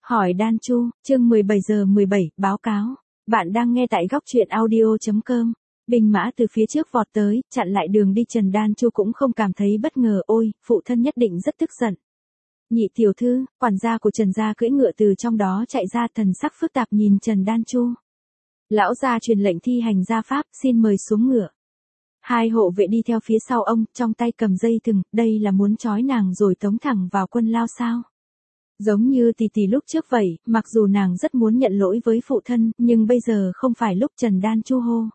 Hỏi Đan Chu, chương 17 giờ 17, báo cáo. Bạn đang nghe tại góc truyện audio.com. Binh mã từ phía trước vọt tới, chặn lại đường đi Trần Đan Chu cũng không cảm thấy bất ngờ, ôi, phụ thân nhất định rất tức giận. Nhị tiểu thư, quản gia của Trần gia cưỡi ngựa từ trong đó chạy ra, thần sắc phức tạp nhìn Trần Đan Chu. Lão gia truyền lệnh thi hành gia pháp, xin mời xuống ngựa. Hai hộ vệ đi theo phía sau ông, trong tay cầm dây thừng, đây là muốn trói nàng rồi tống thẳng vào quân lao sao? Giống như tỷ tỷ lúc trước vậy, mặc dù nàng rất muốn nhận lỗi với phụ thân, nhưng bây giờ không phải lúc. Trần Đan Chu hô.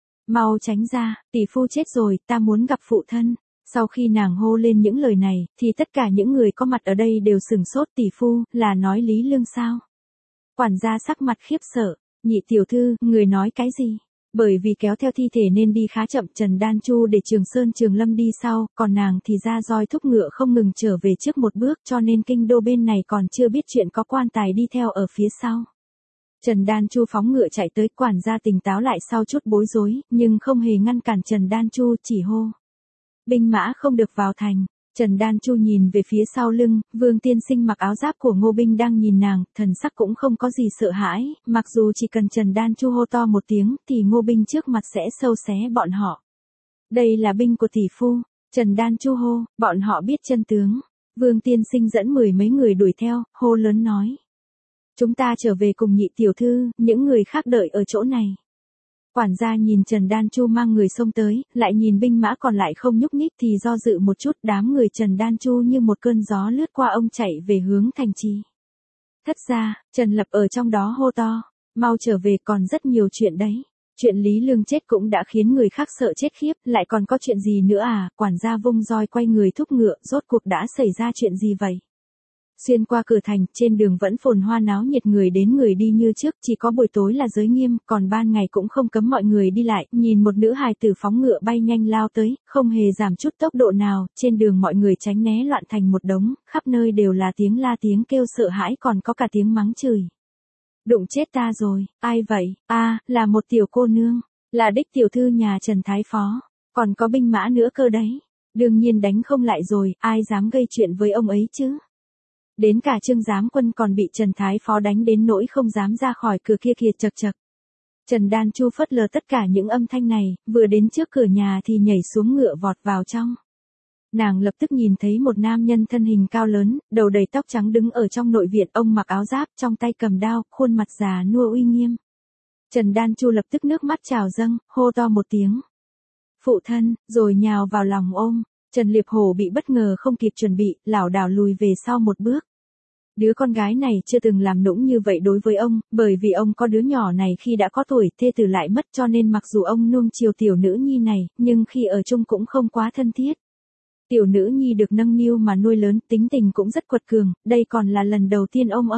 Mau tránh ra, tỷ phu chết rồi, ta muốn gặp phụ thân. Sau khi nàng hô lên những lời này, thì tất cả những người có mặt ở đây đều sửng sốt. Tỷ phu, là nói Lý Lương sao? Quản gia sắc mặt khiếp sợ, nhị tiểu thư, người nói cái gì? Bởi vì kéo theo thi thể nên đi khá chậm, Trần Đan Chu để Trường Sơn Trường Lâm đi sau, còn nàng thì ra roi thúc ngựa không ngừng trở về trước một bước, cho nên kinh đô bên này còn chưa biết chuyện có quan tài đi theo ở phía sau. Trần Đan Chu phóng ngựa chạy tới, quản gia tỉnh táo lại sau chút bối rối, nhưng không hề ngăn cản Trần Đan Chu, chỉ hô. Binh mã không được vào thành. Trần Đan Chu nhìn về phía sau lưng, Vương tiên sinh mặc áo giáp của Ngô binh đang nhìn nàng, thần sắc cũng không có gì sợ hãi, mặc dù chỉ cần Trần Đan Chu hô to một tiếng, thì Ngô binh trước mặt sẽ sâu xé bọn họ. Đây là binh của tỷ phu. Trần Đan Chu hô, bọn họ biết chân tướng. Vương tiên sinh dẫn 10 mấy người đuổi theo, hô lớn nói. Chúng ta trở về cùng nhị tiểu thư, những người khác đợi ở chỗ này. Quản gia nhìn Trần Đan Chu mang người xông tới, lại nhìn binh mã còn lại không nhúc nhích thì do dự một chút, đám người Trần Đan Chu như một cơn gió lướt qua ông chạy về hướng thành trì. Thất gia, Trần Lập ở trong đó hô to, mau trở về, còn rất nhiều chuyện đấy. Chuyện Lý Lương chết cũng đã khiến người khác sợ chết khiếp, lại còn có chuyện gì nữa à? Quản gia vung roi quay người thúc ngựa, rốt cuộc đã xảy ra chuyện gì vậy? Xuyên qua cửa thành, trên đường vẫn phồn hoa náo nhiệt, người đến người đi như trước, chỉ có buổi tối là giới nghiêm, còn ban ngày cũng không cấm mọi người đi lại. Nhìn một nữ hài tử phóng ngựa bay nhanh lao tới, không hề giảm chút tốc độ nào, trên đường mọi người tránh né loạn thành một đống, khắp nơi đều là tiếng la tiếng kêu sợ hãi, còn có cả tiếng mắng chửi. Đụng chết ta rồi, ai vậy? À, là một tiểu cô nương, là đích tiểu thư nhà Trần Thái Phó, còn có binh mã nữa cơ đấy. Đương nhiên đánh không lại rồi, ai dám gây chuyện với ông ấy chứ? Đến cả Trương Giám Quân còn bị Trần Thái Phó đánh đến nỗi không dám ra khỏi cửa kia kìa, chật chật. Trần Đan Chu phớt lờ tất cả những âm thanh này, vừa đến trước cửa nhà thì nhảy xuống ngựa vọt vào trong. Nàng lập tức nhìn thấy một nam nhân thân hình cao lớn, đầu đầy tóc trắng đứng ở trong nội viện, ông mặc áo giáp, trong tay cầm đao, khuôn mặt già nua uy nghiêm. Trần Đan Chu lập tức nước mắt trào dâng, hô to một tiếng. Phụ thân, rồi nhào vào lòng ôm. Trần Liệp Hổ bị bất ngờ không kịp chuẩn bị, lảo đảo lùi về sau một bước. Đứa con gái này chưa từng làm nũng như vậy đối với ông, bởi vì ông có đứa nhỏ này khi đã có tuổi, thê tử lại mất, cho nên mặc dù ông nuông chiều tiểu nữ nhi này, nhưng khi ở chung cũng không quá thân thiết. Tiểu nữ nhi được nâng niu mà nuôi lớn, tính tình cũng rất quật cường, đây còn là lần đầu tiên ông.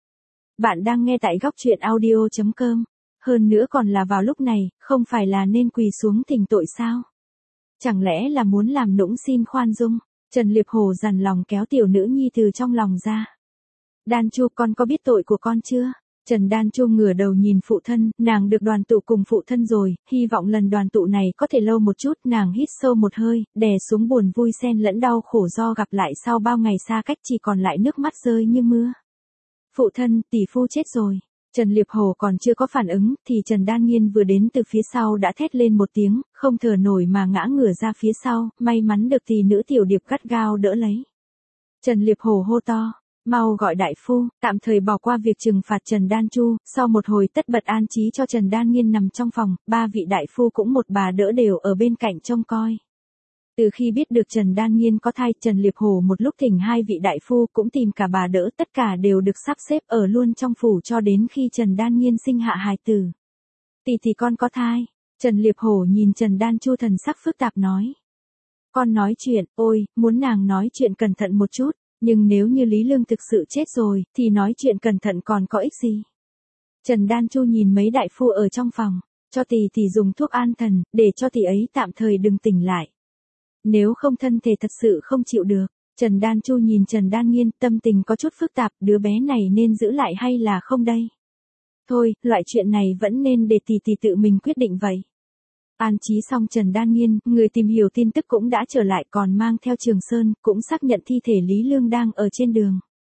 Bạn đang nghe tại góc truyện audio.com. Hơn nữa còn là vào lúc này, không phải là nên quỳ xuống thỉnh tội sao? Chẳng lẽ là muốn làm nũng xin khoan dung? Trần Liệp Hổ dằn lòng kéo tiểu nữ nhi từ trong lòng ra. Đan Chu, con có biết tội của con chưa? Trần Đan Chu ngửa đầu nhìn phụ thân, nàng được đoàn tụ cùng phụ thân rồi, hy vọng lần đoàn tụ này có thể lâu một chút. Nàng hít sâu một hơi, đè xuống buồn vui xen lẫn đau khổ do gặp lại sau bao ngày xa cách, chỉ còn lại nước mắt rơi như mưa. Phụ thân, tỷ phu chết rồi. Trần Liệp Hổ còn chưa có phản ứng, thì Trần Đan Nghiên vừa đến từ phía sau đã thét lên một tiếng, không thở nổi mà ngã ngửa ra phía sau, may mắn được tỷ nữ Tiểu Điệp gắt gao đỡ lấy. Trần Liệp Hổ hô to, mau gọi đại phu, tạm thời bỏ qua việc trừng phạt Trần Đan Chu. Sau một hồi tất bật an trí cho Trần Đan Nghiên nằm trong phòng, 3 vị đại phu cũng một bà đỡ đều ở bên cạnh trông coi. Từ khi biết được Trần Đan Nghiên có thai, Trần Liệp Hổ một lúc thỉnh 2 vị đại phu, cũng tìm cả bà đỡ, tất cả đều được sắp xếp ở luôn trong phủ cho đến khi Trần Đan Nghiên sinh hạ hài tử. Tỷ con có thai. Trần Liệp Hổ nhìn Trần Đan Chu thần sắc phức tạp nói. Con nói chuyện, ôi, muốn nàng nói chuyện cẩn thận một chút, nhưng nếu như Lý Lương thực sự chết rồi, thì nói chuyện cẩn thận còn có ích gì? Trần Đan Chu nhìn mấy đại phu ở trong phòng, cho tỷ dùng thuốc an thần, để cho tỷ ấy tạm thời đừng tỉnh lại. Nếu không thân thể thật sự không chịu được. Trần Đan Chu nhìn Trần Đan Nghiên, tâm tình có chút phức tạp, đứa bé này nên giữ lại hay là không đây? Thôi, loại chuyện này vẫn nên để tỷ tự mình quyết định vậy. An trí xong Trần Đan Nghiên, người tìm hiểu tin tức cũng đã trở lại, còn mang theo Trường Sơn, cũng xác nhận thi thể Lý Lương đang ở trên đường.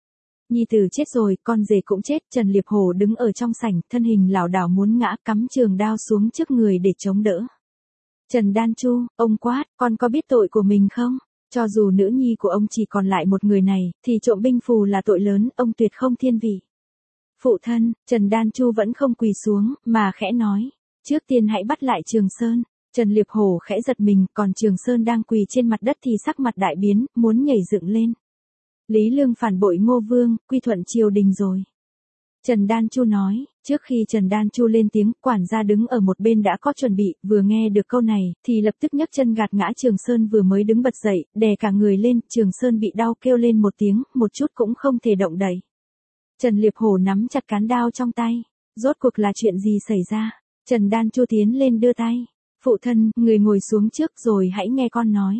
Nhi tử chết rồi, con rể cũng chết, Trần Liệp Hổ đứng ở trong sảnh, thân hình lảo đảo muốn ngã, cắm trường đao xuống trước người để chống đỡ. Trần Đan Chu, ông quát, con có biết tội của mình không? Cho dù nữ nhi của ông chỉ còn lại một người này, thì trộm binh phù là tội lớn, ông tuyệt không thiên vị. Phụ thân, Trần Đan Chu vẫn không quỳ xuống, mà khẽ nói, trước tiên hãy bắt lại Trường Sơn. Trần Liệp Hổ khẽ giật mình, còn Trường Sơn đang quỳ trên mặt đất thì sắc mặt đại biến, muốn nhảy dựng lên. Lý Lương phản bội Ngô Vương, quy thuận triều đình rồi. Trần Đan Chu nói, trước khi Trần Đan Chu lên tiếng, quản gia đứng ở một bên đã có chuẩn bị, vừa nghe được câu này, thì lập tức nhấc chân gạt ngã Trường Sơn vừa mới đứng bật dậy, đè cả người lên, Trường Sơn bị đau kêu lên một tiếng, một chút cũng không thể động đậy. Trần Liệp Hổ nắm chặt cán đao trong tay, rốt cuộc là chuyện gì xảy ra? Trần Đan Chu tiến lên đưa tay, phụ thân, người ngồi xuống trước rồi hãy nghe con nói.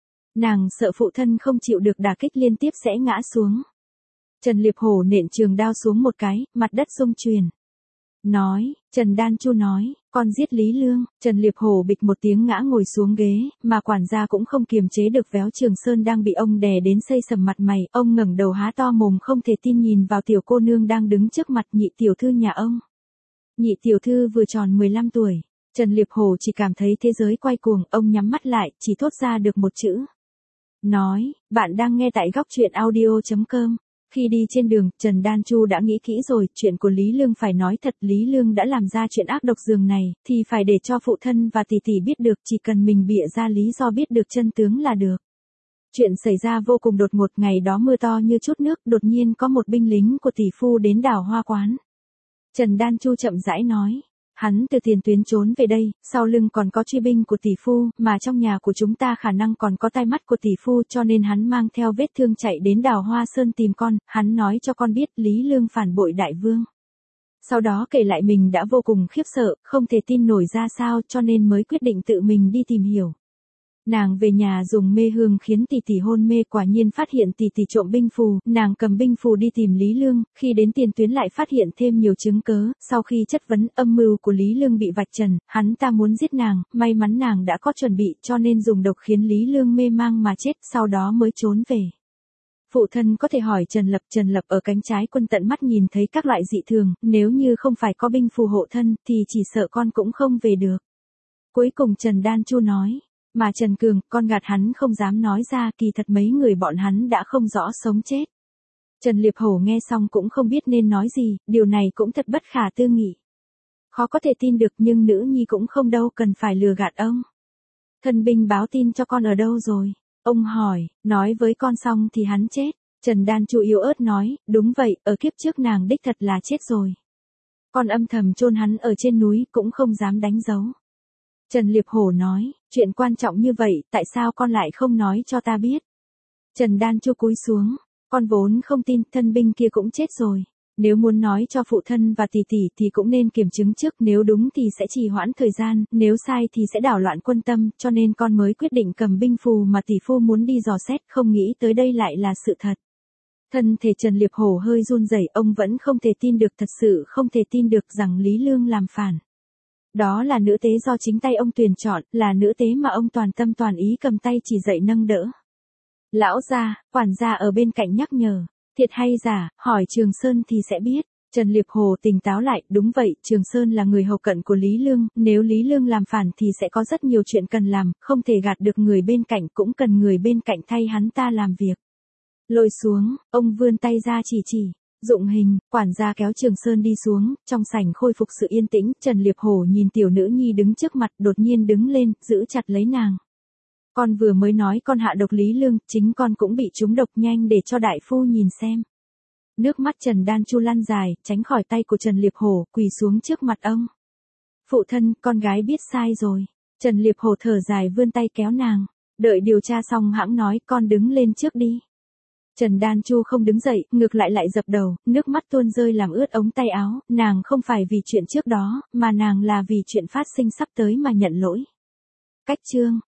Nàng sợ phụ thân không chịu được đả kích liên tiếp sẽ ngã xuống. Trần Liệp Hổ nện trường đao xuống một cái, mặt đất rung chuyển. Nói, Trần Đan Chu nói, con giết Lý Lương. Trần Liệp Hổ bịch một tiếng ngã ngồi xuống ghế, mà quản gia cũng không kiềm chế được véo Trường Sơn đang bị ông đè đến xây sầm mặt mày. Ông ngẩng đầu há to mồm không thể tin nhìn vào tiểu cô nương đang đứng trước mặt nhị tiểu thư nhà ông. Nhị tiểu thư vừa tròn 15 tuổi. Trần Liệp Hổ chỉ cảm thấy thế giới quay cuồng, ông nhắm mắt lại, chỉ thốt ra được một chữ. Nói, bạn đang nghe tại góc truyện audio.com. Khi đi trên đường, Trần Đan Chu đã nghĩ kỹ rồi, chuyện của Lý Lương phải nói thật, Lý Lương đã làm ra chuyện ác độc giường này, thì phải để cho phụ thân và tỷ tỷ biết được, chỉ cần mình bịa ra lý do biết được chân tướng là được. Chuyện xảy ra vô cùng đột ngột, ngày đó mưa to như chút nước, đột nhiên có một binh lính của tỷ phu đến đào hoa quán. Trần Đan Chu chậm rãi nói. Hắn từ tiền tuyến trốn về đây, sau lưng còn có truy binh của tỷ phu, mà trong nhà của chúng ta khả năng còn có tai mắt của tỷ phu, cho nên hắn mang theo vết thương chạy đến Đào Hoa Sơn tìm con, hắn nói cho con biết Lý Lương phản bội đại vương. Sau đó kể lại mình đã vô cùng khiếp sợ, không thể tin nổi ra sao, cho nên mới quyết định tự mình đi tìm hiểu. Nàng về nhà dùng mê hương khiến tỷ tỷ hôn mê, quả nhiên phát hiện tỷ tỷ trộm binh phù, nàng cầm binh phù đi tìm Lý Lương, khi đến tiền tuyến lại phát hiện thêm nhiều chứng cớ, sau khi chất vấn âm mưu của Lý Lương bị vạch trần, hắn ta muốn giết nàng, may mắn nàng đã có chuẩn bị cho nên dùng độc khiến Lý Lương mê mang mà chết, sau đó mới trốn về. Phụ thân có thể hỏi Trần Lập ở cánh trái quân tận mắt nhìn thấy các loại dị thường, nếu như không phải có binh phù hộ thân, thì chỉ sợ con cũng không về được. Cuối cùng Trần Đan Chu nói. Mà Trần Cường, con gạt hắn không dám nói ra, kỳ thật mấy người bọn hắn đã không rõ sống chết. Trần Liệp Hổ nghe xong cũng không biết nên nói gì, điều này cũng thật bất khả tư nghị. Khó có thể tin được, nhưng nữ nhi cũng không đâu cần phải lừa gạt ông. Thân binh báo tin cho con ở đâu rồi? Ông hỏi, nói với con xong thì hắn chết. Trần Đan Chu yếu ớt nói, đúng vậy, ở kiếp trước nàng đích thật là chết rồi. Con âm thầm chôn hắn ở trên núi, cũng không dám đánh dấu. Trần Liệp Hổ nói, chuyện quan trọng như vậy, tại sao con lại không nói cho ta biết? Trần Đan Chu cúi xuống, con vốn không tin, thân binh kia cũng chết rồi. Nếu muốn nói cho phụ thân và tỷ tỷ thì cũng nên kiểm chứng trước, nếu đúng thì sẽ trì hoãn thời gian, nếu sai thì sẽ đảo loạn quân tâm, cho nên con mới quyết định cầm binh phù mà tỷ phu muốn đi dò xét, không nghĩ tới đây lại là sự thật. Thân thể Trần Liệp Hổ hơi run rẩy, ông vẫn không thể tin được, thật sự không thể tin được rằng Lý Lương làm phản. Đó là nữ tế do chính tay ông tuyển chọn, là nữ tế mà ông toàn tâm toàn ý cầm tay chỉ dạy nâng đỡ. Lão gia, quản gia ở bên cạnh nhắc nhở, thiệt hay giả, hỏi Trường Sơn thì sẽ biết. Trần Liệp Hổ tỉnh táo lại, đúng vậy, Trường Sơn là người hầu cận của Lý Lương, nếu Lý Lương làm phản thì sẽ có rất nhiều chuyện cần làm, không thể gạt được người bên cạnh, cũng cần người bên cạnh thay hắn ta làm việc. Lôi xuống, ông vươn tay ra chỉ. Dụng hình, quản gia kéo Trường Sơn đi xuống, trong sảnh khôi phục sự yên tĩnh, Trần Liệp Hổ nhìn tiểu nữ nhi đứng trước mặt, đột nhiên đứng lên, giữ chặt lấy nàng. Con vừa mới nói con hạ độc Lý Lương, chính con cũng bị trúng độc, nhanh để cho đại phu nhìn xem. Nước mắt Trần Đan Chu lăn dài, tránh khỏi tay của Trần Liệp Hổ, quỳ xuống trước mặt ông. Phụ thân, con gái biết sai rồi. Trần Liệp Hổ thở dài vươn tay kéo nàng. Đợi điều tra xong hãng nói, con đứng lên trước đi. Trần Đan Chu không đứng dậy, ngược lại dập đầu, nước mắt tuôn rơi làm ướt ống tay áo, nàng không phải vì chuyện trước đó, mà nàng là vì chuyện phát sinh sắp tới mà nhận lỗi. Cách chương